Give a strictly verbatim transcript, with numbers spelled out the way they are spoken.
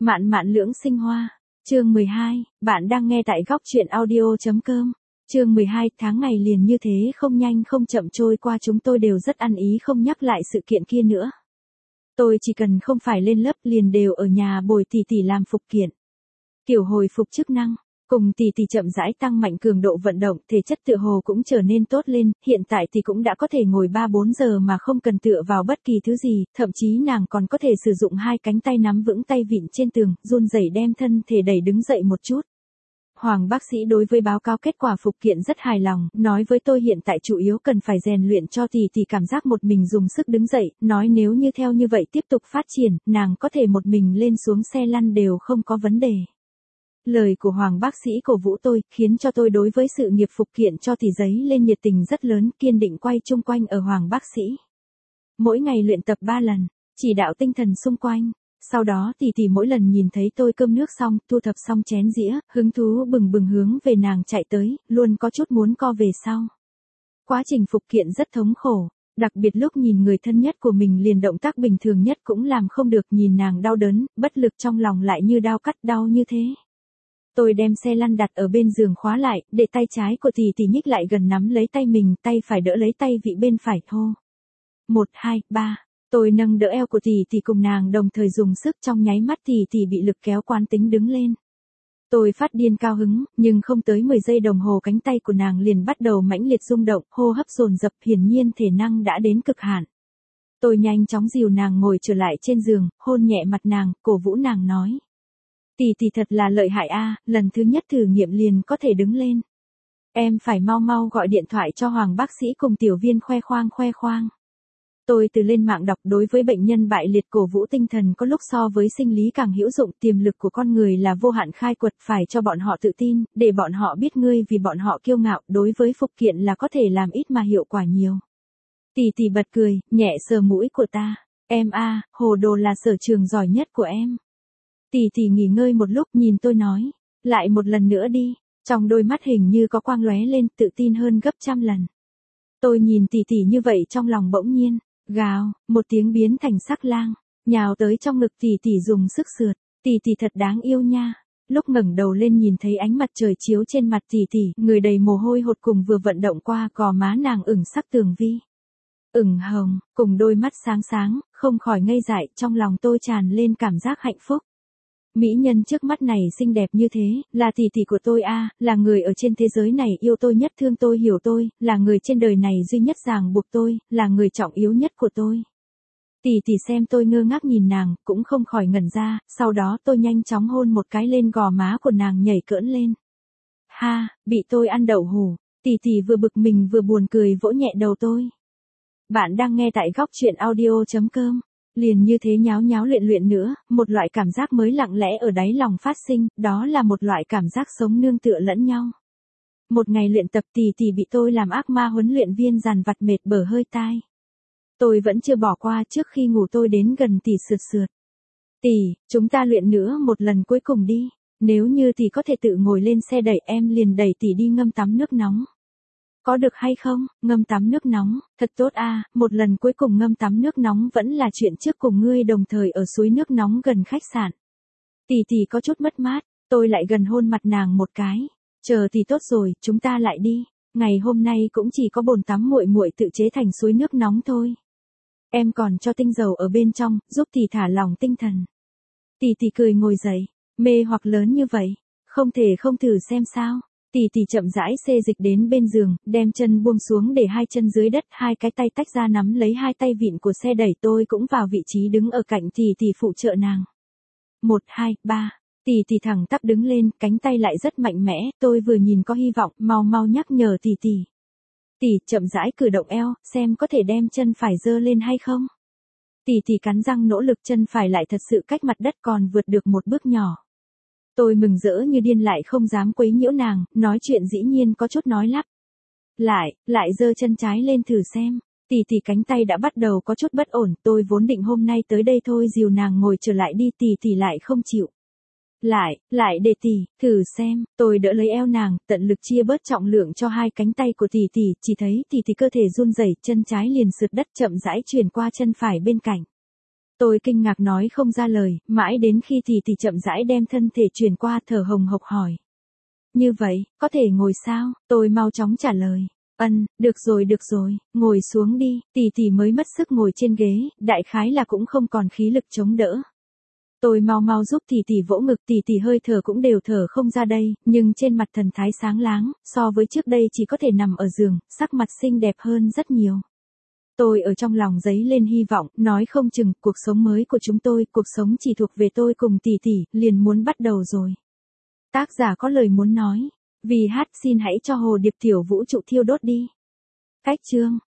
Mạn mạn lưỡng sinh hoa. Chương mười hai, bạn đang nghe tại góc truyện audio.com. Chương mười hai, tháng ngày liền như thế không nhanh không chậm trôi qua, chúng tôi đều rất ăn ý không nhắc lại sự kiện kia nữa. Tôi chỉ cần không phải lên lớp liền đều ở nhà bồi tỷ tỷ làm phục kiện. Kiểu hồi phục chức năng, cùng tỷ tỷ chậm rãi tăng mạnh cường độ vận động, thể chất tựa hồ cũng trở nên tốt lên, hiện tại thì cũng đã có thể ngồi ba bốn giờ mà không cần tựa vào bất kỳ thứ gì, thậm chí nàng còn có thể sử dụng hai cánh tay nắm vững tay vịn trên tường, run rẩy đem thân thể đẩy đứng dậy một chút. Hoàng bác sĩ đối với báo cáo kết quả phục kiện rất hài lòng, nói với tôi hiện tại chủ yếu cần phải rèn luyện cho tỷ tỷ cảm giác một mình dùng sức đứng dậy, nói nếu như theo như vậy tiếp tục phát triển, nàng có thể một mình lên xuống xe lăn đều không có vấn đề. Lời của Hoàng bác sĩ cổ vũ tôi, khiến cho tôi đối với sự nghiệp phục kiện cho tỷ giấy lên nhiệt tình rất lớn, kiên định quay chung quanh ở Hoàng bác sĩ. Mỗi ngày luyện tập ba lần, chỉ đạo tinh thần xung quanh. Sau đó tỷ tỷ mỗi lần nhìn thấy tôi cơm nước xong, thu thập xong chén dĩa, hứng thú bừng bừng hướng về nàng chạy tới, luôn có chút muốn co về sau. Quá trình phục kiện rất thống khổ, đặc biệt lúc nhìn người thân nhất của mình liền động tác bình thường nhất cũng làm không được, nhìn nàng đau đớn, bất lực trong lòng lại như đau cắt đau như thế. Tôi đem xe lăn đặt ở bên giường khóa lại, để tay trái của tỷ tỷ nhích lại gần nắm lấy tay mình, tay phải đỡ lấy tay vị bên phải thô. Một, hai, ba. Tôi nâng đỡ eo của tỷ tỷ cùng nàng đồng thời dùng sức, trong nháy mắt tỷ tỷ bị lực kéo quán tính đứng lên. Tôi phát điên cao hứng, nhưng không tới mười giây đồng hồ cánh tay của nàng liền bắt đầu mãnh liệt rung động, hô hấp dồn dập, hiển nhiên thể năng đã đến cực hạn. Tôi nhanh chóng dìu nàng ngồi trở lại trên giường, hôn nhẹ mặt nàng, cổ vũ nàng nói. Tỷ tỷ thật là lợi hại a, lần thứ nhất thử nghiệm liền có thể đứng lên. Em phải mau mau gọi điện thoại cho Hoàng bác sĩ cùng tiểu viên khoe khoang khoe khoang. Tôi từ lên mạng đọc đối với bệnh nhân bại liệt cổ vũ tinh thần có lúc so với sinh lý càng hữu dụng, tiềm lực của con người là vô hạn, khai quật phải cho bọn họ tự tin, để bọn họ biết ngươi vì bọn họ kiêu ngạo, đối với phục kiện là có thể làm ít mà hiệu quả nhiều. Tỷ tỷ bật cười, nhẹ sờ mũi của ta, em a, hồ đồ là sở trường giỏi nhất của em. Tỷ tỷ nghỉ ngơi một lúc nhìn tôi nói, lại một lần nữa đi, trong đôi mắt hình như có quang lóe lên, tự tin hơn gấp trăm lần. Tôi nhìn tỷ tỷ như vậy trong lòng bỗng nhiên, gào, một tiếng biến thành sắc lang, nhào tới trong ngực tỷ tỷ dùng sức sượt, tỷ tỷ thật đáng yêu nha. Lúc ngẩng đầu lên nhìn thấy ánh mặt trời chiếu trên mặt tỷ tỷ, người đầy mồ hôi hột cùng vừa vận động qua, gò má nàng ửng sắc tường vi. Ửng hồng, cùng đôi mắt sáng sáng, không khỏi ngây dại, trong lòng tôi tràn lên cảm giác hạnh phúc. Mỹ nhân trước mắt này xinh đẹp như thế, là tỷ tỷ của tôi a, là người ở trên thế giới này yêu tôi nhất, thương tôi, hiểu tôi, là người trên đời này duy nhất ràng buộc tôi, là người trọng yếu nhất của tôi. Tỷ tỷ xem tôi ngơ ngác nhìn nàng, cũng không khỏi ngẩn ra, sau đó tôi nhanh chóng hôn một cái lên gò má của nàng, nhảy cỡn lên. Ha, bị tôi ăn đậu hủ, tỷ tỷ vừa bực mình vừa buồn cười vỗ nhẹ đầu tôi. Bạn đang nghe tại góc truyện audio.com. Liền như thế nháo nháo luyện luyện nữa, một loại cảm giác mới lặng lẽ ở đáy lòng phát sinh, đó là một loại cảm giác sống nương tựa lẫn nhau. Một ngày luyện tập tỷ tỷ bị tôi làm ác ma huấn luyện viên dằn vặt mệt bở hơi tai. Tôi vẫn chưa bỏ qua, trước khi ngủ tôi đến gần tỷ sượt sượt. Tỷ, chúng ta luyện nữa một lần cuối cùng đi, nếu như tỷ có thể tự ngồi lên xe đẩy em liền đẩy tỷ đi ngâm tắm nước nóng. Có được hay không, ngâm tắm nước nóng, thật tốt a, một lần cuối cùng ngâm tắm nước nóng vẫn là chuyện trước cùng ngươi đồng thời ở suối nước nóng gần khách sạn. Tỷ tỷ có chút mất mát, tôi lại gần hôn mặt nàng một cái. Chờ tỷ tốt rồi, chúng ta lại đi. Ngày hôm nay cũng chỉ có bồn tắm muội muội tự chế thành suối nước nóng thôi. Em còn cho tinh dầu ở bên trong, giúp tỷ thả lỏng tinh thần. Tỷ tỷ cười ngồi dậy, mê hoặc lớn như vậy, không thể không thử xem sao. Tỷ tỷ chậm rãi xê dịch đến bên giường, đem chân buông xuống để hai chân dưới đất, hai cái tay tách ra nắm lấy hai tay vịn của xe đẩy, tôi cũng vào vị trí đứng ở cạnh tỷ tỷ phụ trợ nàng. Một, hai, ba, tỷ tỷ thẳng tắp đứng lên, cánh tay lại rất mạnh mẽ, tôi vừa nhìn có hy vọng, mau mau nhắc nhở tỷ tỷ. Tỷ chậm rãi cử động eo, xem có thể đem chân phải giơ lên hay không. Tỷ tỷ cắn răng nỗ lực, chân phải lại thật sự cách mặt đất còn vượt được một bước nhỏ. Tôi mừng rỡ như điên lại không dám quấy nhiễu nàng, nói chuyện dĩ nhiên có chút nói lắp. Lại, lại giơ chân trái lên thử xem, tỷ tỷ cánh tay đã bắt đầu có chút bất ổn, tôi vốn định hôm nay tới đây thôi dìu nàng ngồi trở lại đi, tỷ tỷ lại không chịu. Lại, lại để tỷ, thử xem, tôi đỡ lấy eo nàng, tận lực chia bớt trọng lượng cho hai cánh tay của tỷ tỷ, chỉ thấy tỷ tỷ cơ thể run rẩy, chân trái liền sượt đất chậm rãi chuyển qua chân phải bên cạnh. Tôi kinh ngạc nói không ra lời, mãi đến khi tỷ tỷ chậm rãi đem thân thể chuyển qua thở hồng hộc hỏi. Như vậy, có thể ngồi sao? Tôi mau chóng trả lời. Ân, được rồi được rồi, ngồi xuống đi, tỷ tỷ mới mất sức ngồi trên ghế, đại khái là cũng không còn khí lực chống đỡ. Tôi mau mau giúp tỷ tỷ vỗ ngực, tỷ tỷ hơi thở cũng đều thở không ra đây, nhưng trên mặt thần thái sáng láng, so với trước đây chỉ có thể nằm ở giường, sắc mặt xinh đẹp hơn rất nhiều. Tôi ở trong lòng dấy lên hy vọng, nói không chừng, cuộc sống mới của chúng tôi, cuộc sống chỉ thuộc về tôi cùng tỷ tỷ, liền muốn bắt đầu rồi. Tác giả có lời muốn nói. Vì hát xin hãy cho hồ điệp tiểu vũ trụ thiêu đốt đi. Cách chương.